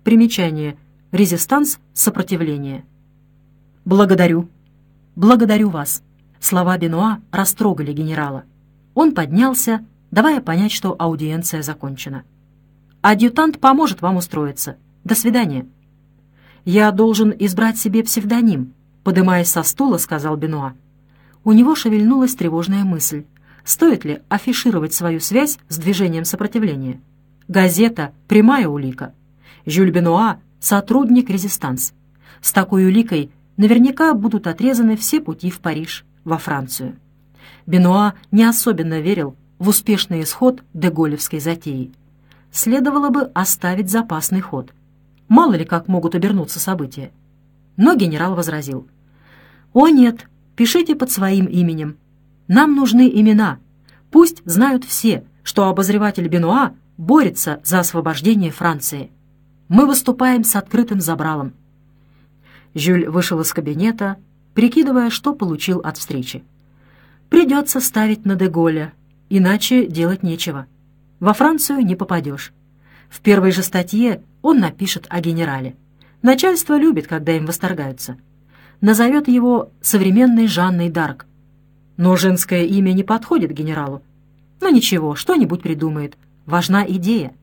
Примечание. Резистанс — сопротивление. «Благодарю. Благодарю вас». Слова Бенуа растрогали генерала. Он поднялся, давая понять, что аудиенция закончена. «Адъютант поможет вам устроиться. До свидания». «Я должен избрать себе псевдоним», — подымаясь со стула, сказал Бенуа. У него шевельнулась тревожная мысль. Стоит ли афишировать свою связь с движением сопротивления? Газета — прямая улика. Жюль Бенуа — сотрудник «Резистанс». С такой уликой наверняка будут отрезаны все пути в Париж, во Францию. Бенуа не особенно верил в успешный исход деголевской затеи. Следовало бы оставить запасный ход. Мало ли как могут обернуться события. Но генерал возразил. «О нет, пишите под своим именем. Нам нужны имена. Пусть знают все, что обозреватель Бенуа борется за освобождение Франции. Мы выступаем с открытым забралом». Жюль вышел из кабинета, прикидывая, что получил от встречи. Придется ставить на Де-Голля, иначе делать нечего. Во Францию не попадешь. В первой же статье он напишет о генерале. Начальство любит, когда им восторгаются. Назовет его современной Жанной д'Арк. Но женское имя не подходит генералу. Но ничего, что-нибудь придумает. Важна идея.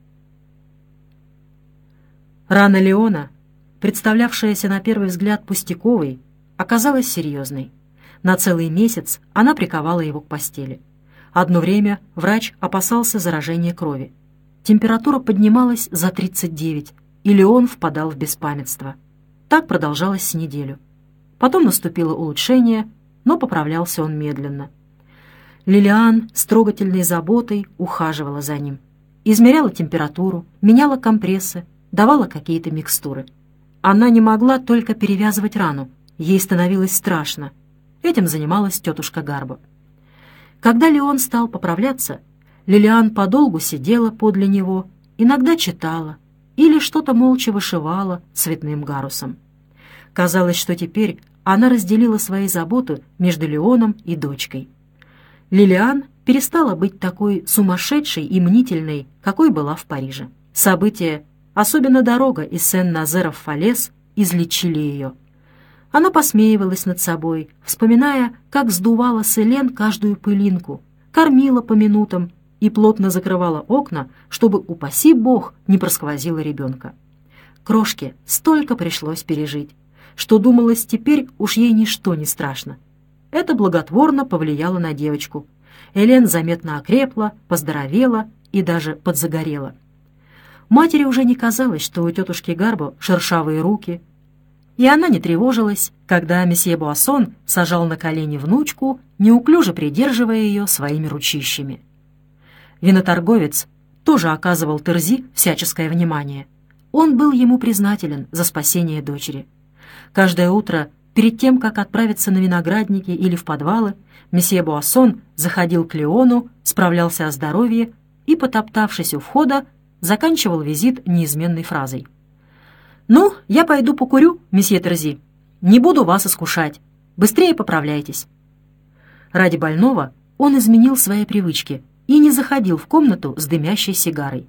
Рана Леона, представлявшаяся на первый взгляд пустяковой, оказалась серьезной. На целый месяц она приковала его к постели. Одно время врач опасался заражения крови. Температура поднималась за 39, и Леон впадал в беспамятство. Так продолжалось с неделю. Потом наступило улучшение, но поправлялся он медленно. Лилиан с трогательной заботой ухаживала за ним. Измеряла температуру, меняла компрессы, давала какие-то микстуры. Она не могла только перевязывать рану, ей становилось страшно. Этим занималась тетушка Гарбо. Когда Леон стал поправляться, Лилиан подолгу сидела подле него, иногда читала или что-то молча вышивала цветным гарусом. Казалось, что теперь она разделила свои заботы между Леоном и дочкой. Лилиан перестала быть такой сумасшедшей и мнительной, какой была в Париже. События, особенно дорога из Сен-Назера в Фалес, излечили ее. Она посмеивалась над собой, вспоминая, как сдувала с Элен каждую пылинку, кормила по минутам и плотно закрывала окна, чтобы, упаси бог, не просквозило ребенка. Крошке столько пришлось пережить, что думалось, теперь уж ей ничто не страшно. Это благотворно повлияло на девочку. Элен заметно окрепла, поздоровела и даже подзагорела. Матери уже не казалось, что у тетушки Гарбо шершавые руки, и она не тревожилась, когда месье Буассон сажал на колени внучку, неуклюже придерживая ее своими ручищами. Виноторговец тоже оказывал Терзи всяческое внимание. Он был ему признателен за спасение дочери. Каждое утро, перед тем, как отправиться на виноградники или в подвалы, месье Буассон заходил к Леону, справлялся о здоровье и, потоптавшись у входа, заканчивал визит неизменной фразой. «Ну, я пойду покурю, месье Терзи. Не буду вас искушать. Быстрее поправляйтесь». Ради больного он изменил свои привычки и не заходил в комнату с дымящей сигарой.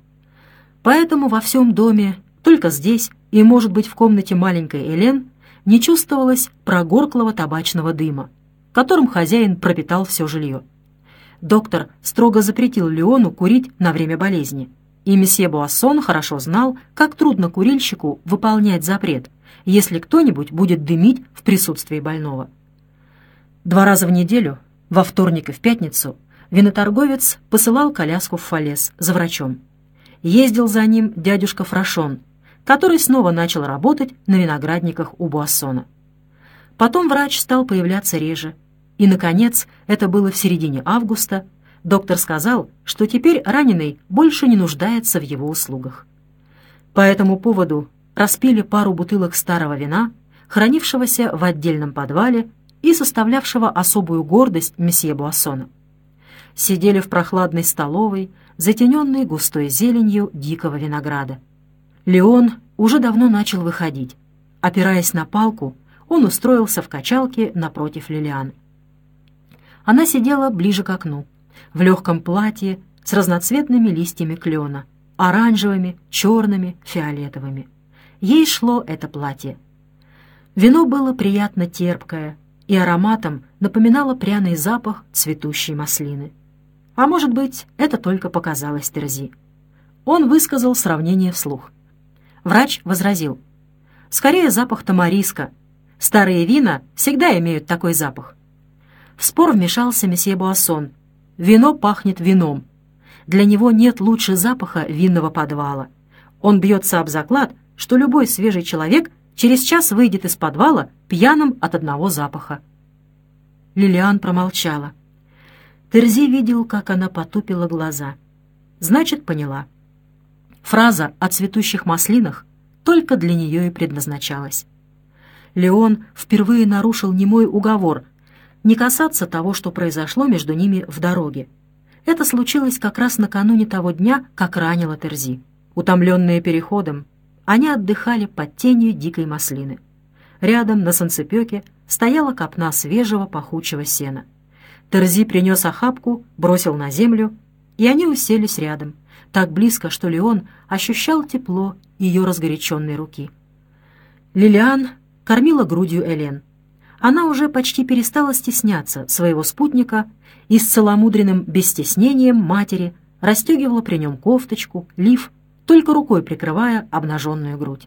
Поэтому во всем доме, только здесь и, может быть, в комнате маленькой Элен, не чувствовалось прогорклого табачного дыма, которым хозяин пропитал все жилье. Доктор строго запретил Леону курить на время болезни, и месье Буассон хорошо знал, как трудно курильщику выполнять запрет, если кто-нибудь будет дымить в присутствии больного. 2 раза в неделю, во вторник и в пятницу, виноторговец посылал коляску в Фалес за врачом. Ездил за ним дядюшка Фрашон, который снова начал работать на виноградниках у Буассона. Потом врач стал появляться реже, и, наконец, это было в середине августа, доктор сказал, что теперь раненый больше не нуждается в его услугах. По этому поводу распили пару бутылок старого вина, хранившегося в отдельном подвале и составлявшего особую гордость месье Буассона. Сидели в прохладной столовой, затененной густой зеленью дикого винограда. Леон уже давно начал выходить. Опираясь на палку, он устроился в качалке напротив Лилиан. Она сидела ближе к окну, в легком платье с разноцветными листьями клена, оранжевыми, черными, фиолетовыми. ей шло это платье. Вино было приятно терпкое и ароматом напоминало пряный запах цветущей маслины. А может быть, это только показалось Терзи. Он высказал сравнение вслух. Врач возразил: «Скорее запах тамариска. Старые вина всегда имеют такой запах». В спор вмешался месье Буассон. Вино пахнет вином. Для него нет лучше запаха винного подвала. Он бьется об заклад, что любой свежий человек через час выйдет из подвала пьяным от одного запаха. Лилиан промолчала. Терзи видел, как она потупила глаза. Значит, поняла. Фраза о цветущих маслинах только для нее и предназначалась. Леон впервые нарушил немой уговор не касаться того, что произошло между ними в дороге. Это случилось как раз накануне того дня, как ранило Терзи. Утомленные переходом, они отдыхали под тенью дикой маслины. Рядом на санцепёке стояла копна свежего пахучего сена. Терзи принес охапку, бросил на землю, и они уселись рядом, так близко, что Леон ощущал тепло ее разгоряченной руки. Лилиан кормила грудью Элен. Она уже почти перестала стесняться своего спутника и с целомудренным бесстеснением матери расстегивала при нем кофточку, лиф, только рукой прикрывая обнаженную грудь.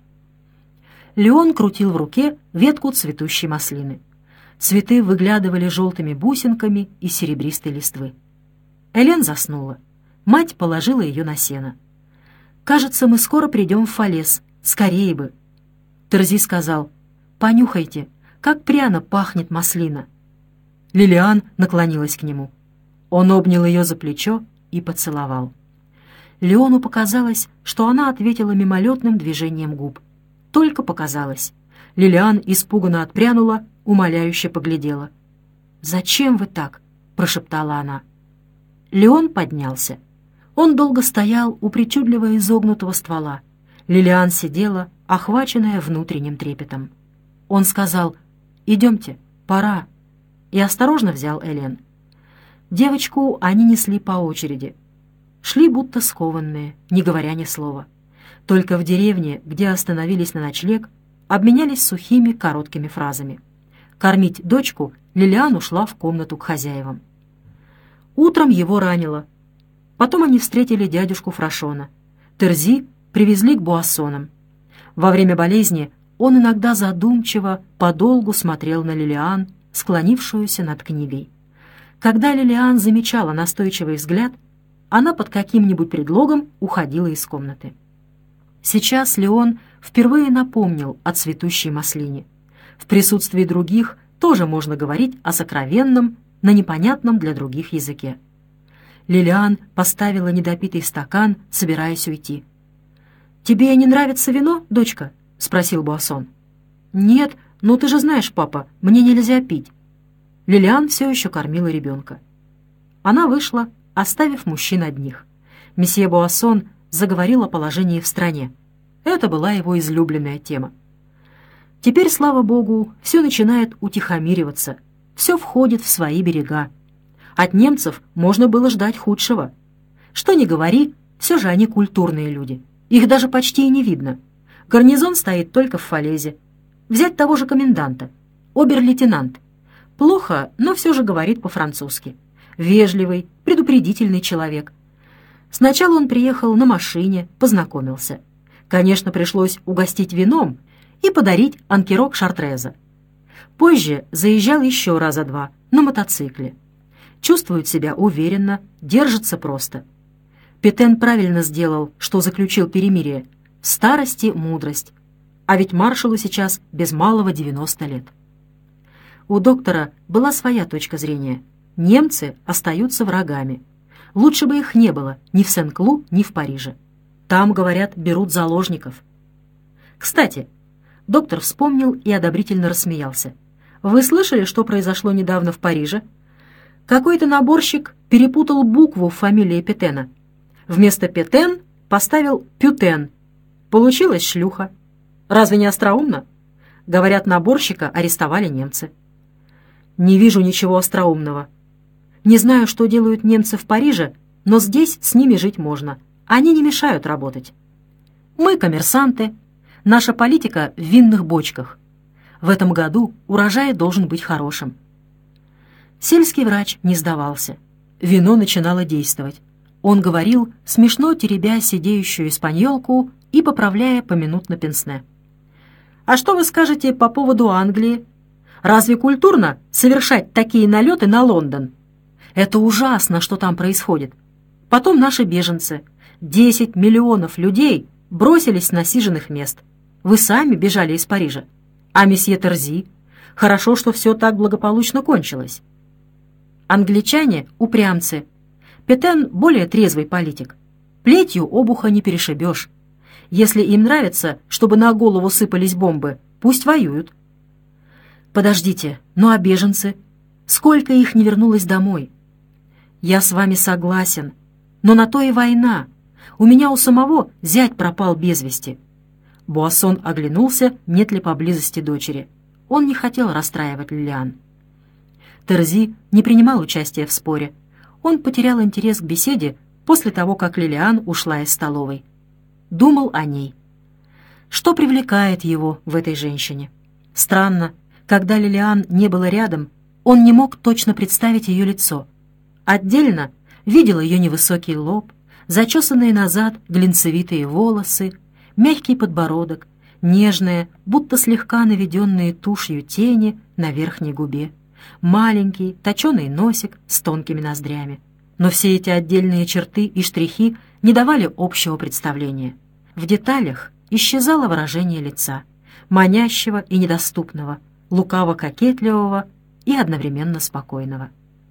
Леон крутил в руке ветку цветущей маслины. Цветы выглядывали желтыми бусинками из серебристой листвы. Элен заснула. Мать положила ее на сено. «Кажется, мы скоро придем в Фалес. Скорее бы!» Терзи сказал: «Понюхайте, как пряно пахнет маслина». Лилиан наклонилась к нему. Он обнял ее за плечо и поцеловал. Леону показалось, что она ответила мимолетным движением губ. Только показалось. Лилиан испуганно отпрянула, умоляюще поглядела. «Зачем вы так?» — прошептала она. Леон поднялся. Он долго стоял у причудливо изогнутого ствола. Лилиан сидела, охваченная внутренним трепетом. Он сказал: «Идемте, пора», и осторожно взял Элен. Девочку они несли по очереди. Шли будто скованные, не говоря ни слова. Только в деревне, где остановились на ночлег, обменялись сухими короткими фразами. Кормить дочку Лилиан ушла в комнату к хозяевам. Утром его ранило. Потом они встретили дядюшку Фрашона. Терзи привезли к Буассонам. Во время болезни он иногда задумчиво, подолгу смотрел на Лилиан, склонившуюся над книгой. Когда Лилиан замечала настойчивый взгляд, она под каким-нибудь предлогом уходила из комнаты. Сейчас Леон впервые напомнил о цветущей маслине. В присутствии других тоже можно говорить о сокровенном, на непонятном для других языке. Лилиан поставила недопитый стакан, собираясь уйти. «Тебе не нравится вино, дочка?» — спросил Буассон. «Нет, но ты же знаешь, папа, мне нельзя пить». Лилиан все еще кормила ребенка. Она вышла, оставив мужчин одних. Месье Буассон заговорил о положении в стране. Это была его излюбленная тема. Теперь, слава богу, все начинает утихомириваться, все входит в свои берега. От немцев можно было ждать худшего. Что ни говори, все же они культурные люди. Их даже почти и не видно. Гарнизон стоит только в Фалезе. Взять того же коменданта, обер-лейтенант. Плохо, но все же говорит по-французски. Вежливый, предупредительный человек. Сначала он приехал на машине, познакомился. Конечно, пришлось угостить вином и подарить анкерок Шартреза. Позже заезжал еще раза два на мотоцикле. Чувствует себя уверенно, держится просто. Петен правильно сделал, что заключил перемирие. В старости мудрость. А ведь маршалу сейчас без малого 90 лет. У доктора была своя точка зрения. Немцы остаются врагами. Лучше бы их не было ни в Сен-Клу, ни в Париже. Там, говорят, берут заложников. Кстати, доктор вспомнил и одобрительно рассмеялся. Вы слышали, что произошло недавно в Париже? Какой-то наборщик перепутал букву в фамилии Петена. Вместо Петен поставил Пютен. Получилась шлюха. Разве не остроумно? Говорят, наборщика арестовали немцы. Не вижу ничего остроумного. Не знаю, что делают немцы в Париже, но здесь с ними жить можно. Они не мешают работать. Мы коммерсанты. Наша политика в винных бочках. В этом году урожай должен быть хорошим». Сельский врач не сдавался. Вино начинало действовать. Он говорил, смешно теребя сидеющую испаньолку и поправляя поминутно пенсне. «А что вы скажете по поводу Англии? Разве культурно совершать такие налеты на Лондон? Это ужасно, что там происходит. Потом наши беженцы. 10 миллионов людей бросились с насиженных мест. Вы сами бежали из Парижа. А месье Терзи? Хорошо, что все так благополучно кончилось. Англичане — упрямцы. Петен — более трезвый политик. Плетью обуха не перешибешь. Если им нравится, чтобы на голову сыпались бомбы, пусть воюют». «Подождите, ну а беженцы? Сколько их не вернулось домой?» «Я с вами согласен, но на то и война. У меня у самого зять пропал без вести». Буассон оглянулся, нет ли поблизости дочери. Он не хотел расстраивать Лилиан. Терзи не принимал участия в споре. Он потерял интерес к беседе после того, как Лилиан ушла из столовой. Думал о ней. Что привлекает его в этой женщине? Странно, когда Лилиан не было рядом, он не мог точно представить ее лицо. Отдельно видел ее невысокий лоб, зачесанные назад глинцевитые волосы, мягкий подбородок, нежные, будто слегка наведенные тушью тени на верхней губе, маленький точеный носик с тонкими ноздрями. Но все эти отдельные черты и штрихи не давали общего представления. В деталях исчезало выражение лица, манящего и недоступного, лукаво-кокетливого и одновременно спокойного.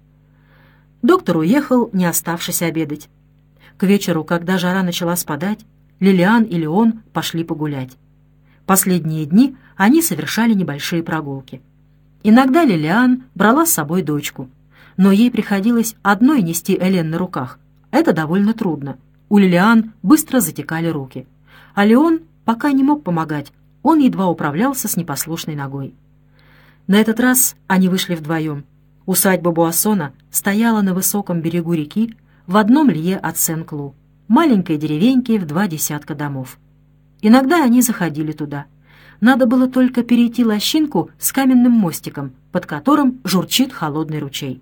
Доктор уехал, не оставшись обедать. К вечеру, когда жара начала спадать, Лилиан и Леон пошли погулять. Последние дни они совершали небольшие прогулки. Иногда Лилиан брала с собой дочку, но ей приходилось одной нести Элен на руках. Это довольно трудно. У Лилиан быстро затекали руки. А Леон пока не мог помогать, он едва управлялся с непослушной ногой. На этот раз они вышли вдвоем. Усадьба Буассона стояла на высоком берегу реки в одном лье от Сен-Клу, маленькой деревеньки в 20 домов. Иногда они заходили туда. Надо было только перейти лощинку с каменным мостиком, под которым журчит холодный ручей.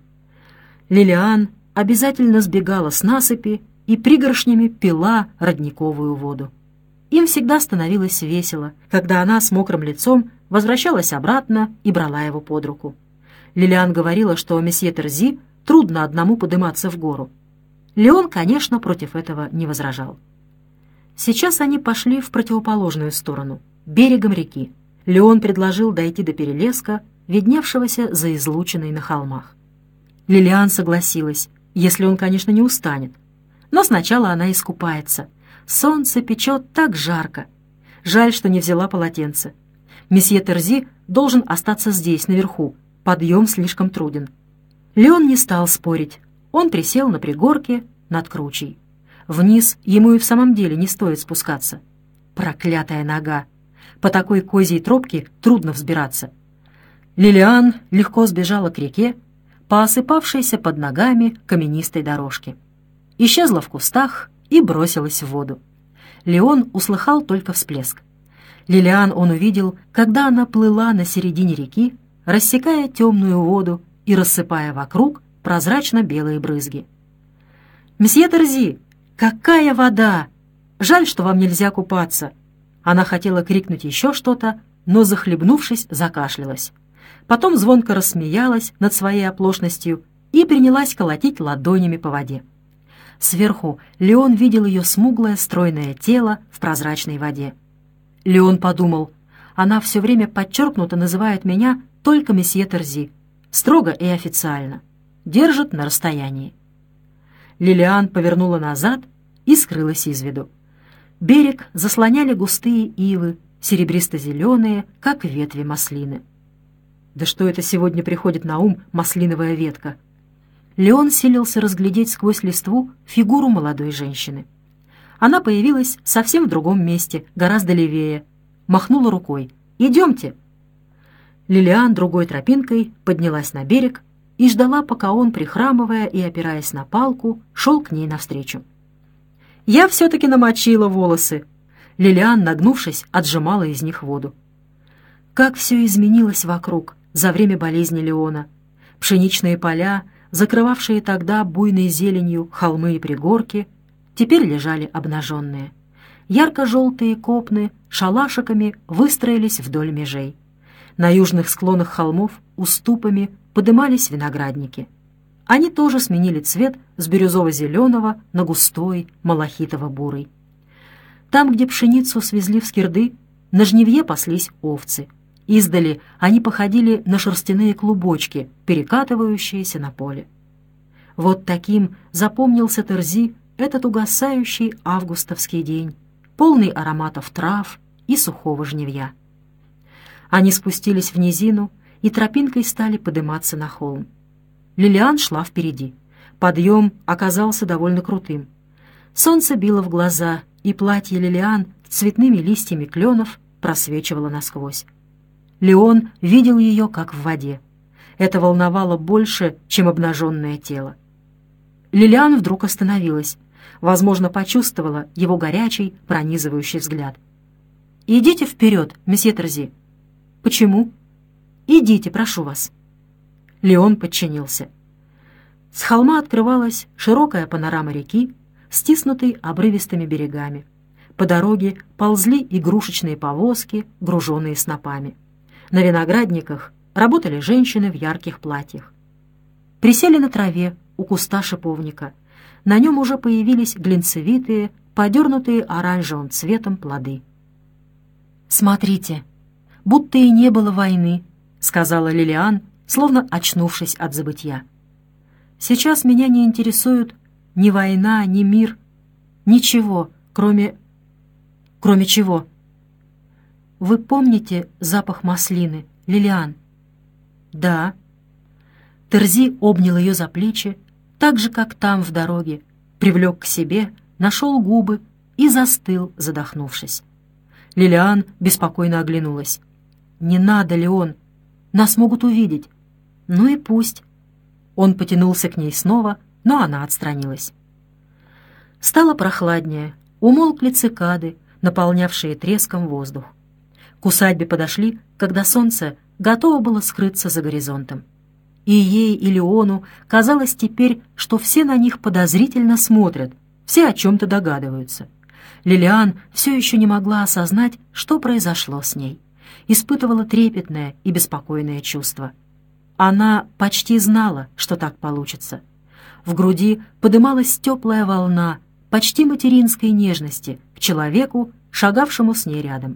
Лилиан обязательно сбегала с насыпи и пригоршнями пила родниковую воду. Им всегда становилось весело, когда она с мокрым лицом возвращалась обратно и брала его под руку. Лилиан говорила, что месье Терзи трудно одному подниматься в гору. Леон, конечно, против этого не возражал. Сейчас они пошли в противоположную сторону, берегом реки. Леон предложил дойти до перелеска, видневшегося за излучиной на холмах. Лилиан согласилась, если он, конечно, не устанет. Но сначала она искупается. Солнце печет так жарко. Жаль, что не взяла полотенце. Месье Терзи должен остаться здесь, наверху. Подъем слишком труден. Леон не стал спорить. Он присел на пригорке над кручей. Вниз ему и в самом деле не стоит спускаться. Проклятая нога! По такой козьей тропке трудно взбираться. Лилиан легко сбежала к реке по осыпавшейся под ногами каменистой дорожке. Исчезла в кустах и бросилась в воду. Леон услыхал только всплеск. Лилиан он увидел, когда она плыла на середине реки, рассекая темную воду и рассыпая вокруг прозрачно-белые брызги. «Мсье Терзи, какая вода! Жаль, что вам нельзя купаться!» Она хотела крикнуть еще что-то, но, захлебнувшись, закашлялась. Потом звонко рассмеялась над своей оплошностью и принялась колотить ладонями по воде. Сверху Леон видел ее смуглое стройное тело в прозрачной воде. Леон подумал, она все время подчеркнуто называет меня только месье Терзи, строго и официально, держит на расстоянии. Лилиан повернула назад и скрылась из виду. Берег заслоняли густые ивы, серебристо-зеленые, как ветви маслины. Да что это сегодня приходит на ум маслиновая ветка? Леон силился разглядеть сквозь листву фигуру молодой женщины. Она появилась совсем в другом месте, гораздо левее. Махнула рукой. «Идемте!» Лилиан другой тропинкой поднялась на берег и ждала, пока он, прихрамывая и опираясь на палку, шел к ней навстречу. «Я все-таки намочила волосы. Лилиан, нагнувшись, отжимала из них воду. Как все изменилось вокруг за время болезни Леона. Пшеничные поля, закрывавшие тогда буйной зеленью холмы и пригорки, теперь лежали обнаженные. Ярко-желтые копны шалашиками выстроились вдоль межей. На южных склонах холмов уступами подымались виноградники. Они тоже сменили цвет с бирюзово-зеленого на густой малахитово-бурый. Там, где пшеницу свезли в Скирды, на жнивье паслись овцы. Издали они походили на шерстяные клубочки, перекатывающиеся на поле. Вот таким запомнился Терзи этот угасающий августовский день, полный ароматов трав и сухого жнивья. Они спустились в низину и тропинкой стали подниматься на холм. Лилиан шла впереди. Подъем оказался довольно крутым. Солнце било в глаза, и платье Лилиан с цветными листьями кленов просвечивало насквозь. Леон видел ее, как в воде. Это волновало больше, чем обнаженное тело. Лилиан вдруг остановилась. Возможно, почувствовала его горячий, пронизывающий взгляд. «Идите вперед, месье Терзи». «Почему?» «Идите, прошу вас». Леон подчинился. С холма открывалась широкая панорама реки, стиснутой обрывистыми берегами. По дороге ползли игрушечные повозки, груженные снопами. На виноградниках работали женщины в ярких платьях. Присели на траве у куста шиповника. На нем уже появились глинцевитые, подернутые оранжевым цветом плоды. «Смотрите, будто и не было войны», — сказала Лилиан, словно очнувшись от забытья. «Сейчас меня не интересуют ни война, ни мир, ничего, кроме чего? Вы помните запах маслины, Лилиан?» «Да». Терзи обнял ее за плечи, так же, как там, в дороге, привлек к себе, нашел губы и застыл, задохнувшись. Лилиан беспокойно оглянулась. «Не надо, Леон, нас могут увидеть». «Ну и пусть». Он потянулся к ней снова, но она отстранилась. Стало прохладнее, умолкли цикады, наполнявшие треском воздух. К усадьбе подошли, когда солнце готово было скрыться за горизонтом. И ей, и Леону казалось теперь, что все на них подозрительно смотрят, все о чем-то догадываются. Лилиан все еще не могла осознать, что произошло с ней. Испытывала трепетное и беспокойное чувство. Она почти знала, что так получится. В груди подымалась теплая волна почти материнской нежности к человеку, шагавшему с ней рядом.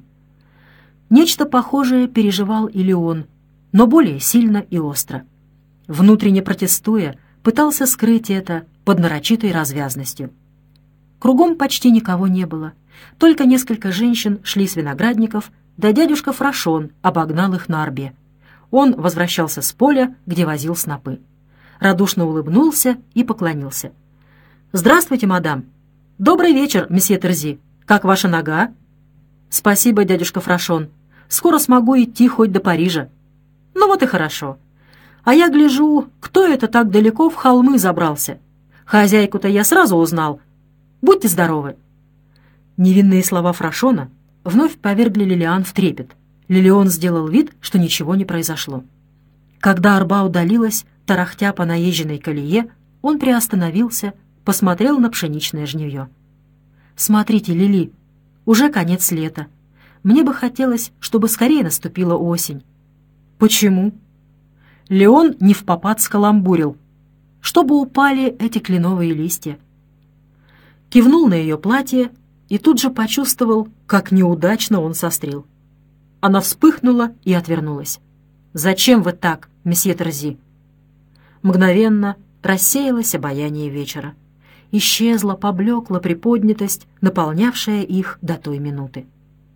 Нечто похожее переживал и Леон, но более сильно и остро. Внутренне протестуя, пытался скрыть это под нарочитой развязностью. Кругом почти никого не было, только несколько женщин шли с виноградников, да дядюшка Фрашон обогнал их на арбе. Он возвращался с поля, где возил снопы. Радушно улыбнулся и поклонился. «Здравствуйте, мадам!» «Добрый вечер, месье Терзи! Как ваша нога?» «Спасибо, дядюшка Фрашон. Скоро смогу идти хоть до Парижа». «Ну вот и хорошо. А я гляжу, кто это так далеко в холмы забрался? Хозяйку-то я сразу узнал. Будьте здоровы!» Невинные слова Фрашона вновь повергли Лилиан в трепет. Лилион сделал вид, что ничего не произошло. Когда арба удалилась, тарахтя по наезженной колее, он приостановился, посмотрел на пшеничное жнивье. «Смотрите, Лили, уже конец лета. Мне бы хотелось, чтобы скорее наступила осень». «Почему?» Леон невпопад скаламбурил. «Чтобы упали эти кленовые листья». Кивнул на ее платье и тут же почувствовал, как неудачно он сострил. Она вспыхнула и отвернулась. «Зачем вы так, месье Терзи?» Мгновенно рассеялось обаяние вечера. Исчезла, поблекла приподнятость, наполнявшая их до той минуты.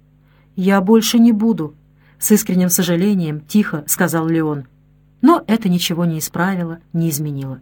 «Я больше не буду», — с искренним сожалением тихо сказал Леон. Но это ничего не исправило, не изменило.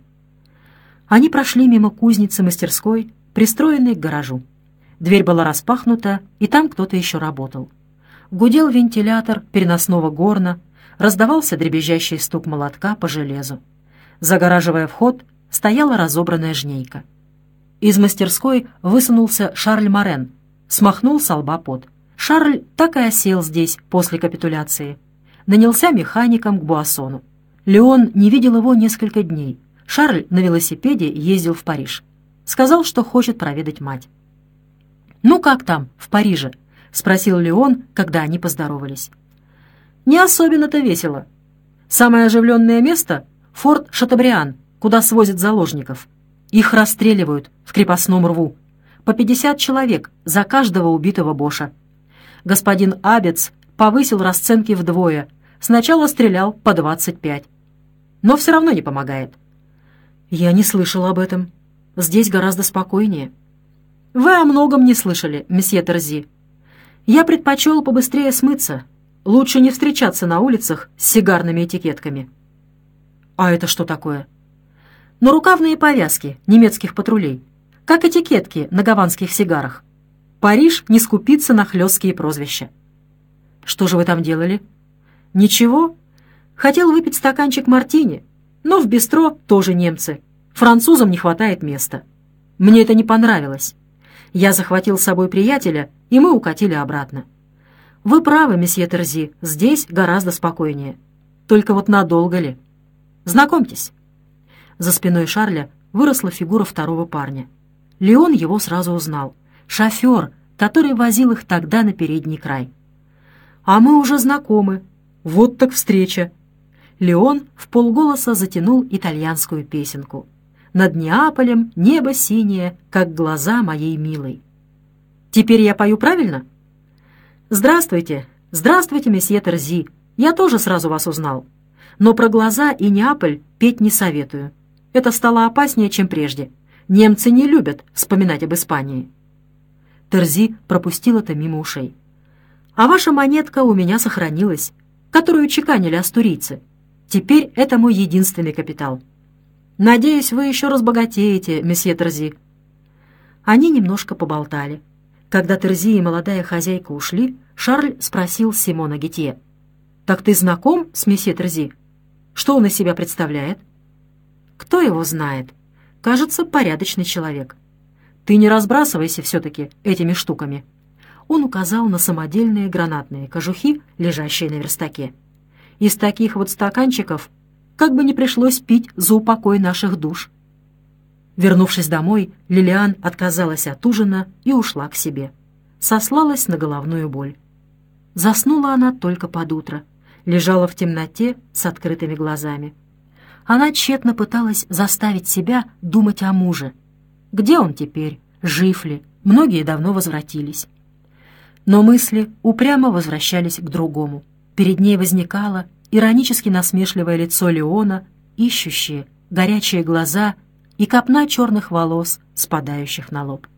Они прошли мимо кузницы-мастерской, пристроенной к гаражу. Дверь была распахнута, и там кто-то еще работал. Гудел вентилятор переносного горна, раздавался дребезжащий стук молотка по железу. Загораживая вход, стояла разобранная жнейка. Из мастерской высунулся Шарль Морен. смахнул со лба пот. Шарль так и осел здесь после капитуляции. Нанялся механиком к Буассону. Леон не видел его несколько дней. Шарль на велосипеде ездил в Париж. Сказал, что хочет проведать мать. «Ну как там, в Париже?» — спросил Леон, когда они поздоровались. «Не особенно-то весело. Самое оживленное место — форт Шатобриан, куда свозят заложников. Их расстреливают в крепостном рву. По 50 человек за каждого убитого боша. Господин Абец повысил расценки вдвое. Сначала стрелял по 25. Но все равно не помогает». «Я не слышал об этом. Здесь гораздо спокойнее». «Вы о многом не слышали, месье Терзи. Я предпочел побыстрее смыться. Лучше не встречаться на улицах с сигарными этикетками». «А это что такое?» «Нарукавные повязки немецких патрулей, как этикетки на гаванских сигарах. Париж не скупится на хлесткие прозвища». «Что же вы там делали?» «Ничего. Хотел выпить стаканчик мартини, но в бистро тоже немцы. Французам не хватает места. Мне это не понравилось. Я захватил с собой приятеля, и мы укатили обратно. Вы правы, месье Терзи, здесь гораздо спокойнее. Только вот надолго ли? Знакомьтесь». За спиной Шарля выросла фигура второго парня. Леон его сразу узнал. Шофер, который возил их тогда на передний край. «А мы уже знакомы. Вот так встреча». Леон вполголоса затянул итальянскую песенку. «Над Неаполем небо синее, как глаза моей милой». Теперь я пою правильно? «Здравствуйте, здравствуйте, месье Терзи. Я тоже сразу вас узнал. Но про глаза и Неаполь петь не советую. Это стало опаснее, чем прежде. Немцы не любят вспоминать об Испании». Терзи пропустил это мимо ушей. «А ваша монетка у меня сохранилась, которую чеканили астурийцы. Теперь это мой единственный капитал. Надеюсь, вы еще разбогатеете, месье Терзи». Они немножко поболтали. Когда Терзи и молодая хозяйка ушли, Шарль спросил Симона Гетье: «Так ты знаком с месье Терзи? Что он из себя представляет?» «Кто его знает? Кажется, порядочный человек. Ты не разбрасывайся все-таки этими штуками». Он указал на самодельные гранатные кожухи, лежащие на верстаке. «Из таких вот стаканчиков как бы не пришлось пить за упокой наших душ». Вернувшись домой, Лилиан отказалась от ужина и ушла к себе. Сослалась на головную боль. Заснула она только под утро. Лежала в темноте с открытыми глазами. Она тщетно пыталась заставить себя думать о муже. Где он теперь? Жив ли? Многие давно возвратились. Но мысли упрямо возвращались к другому. Перед ней возникало иронически насмешливое лицо Леона, ищущее, горячие глаза и копна черных волос, спадающих на лоб.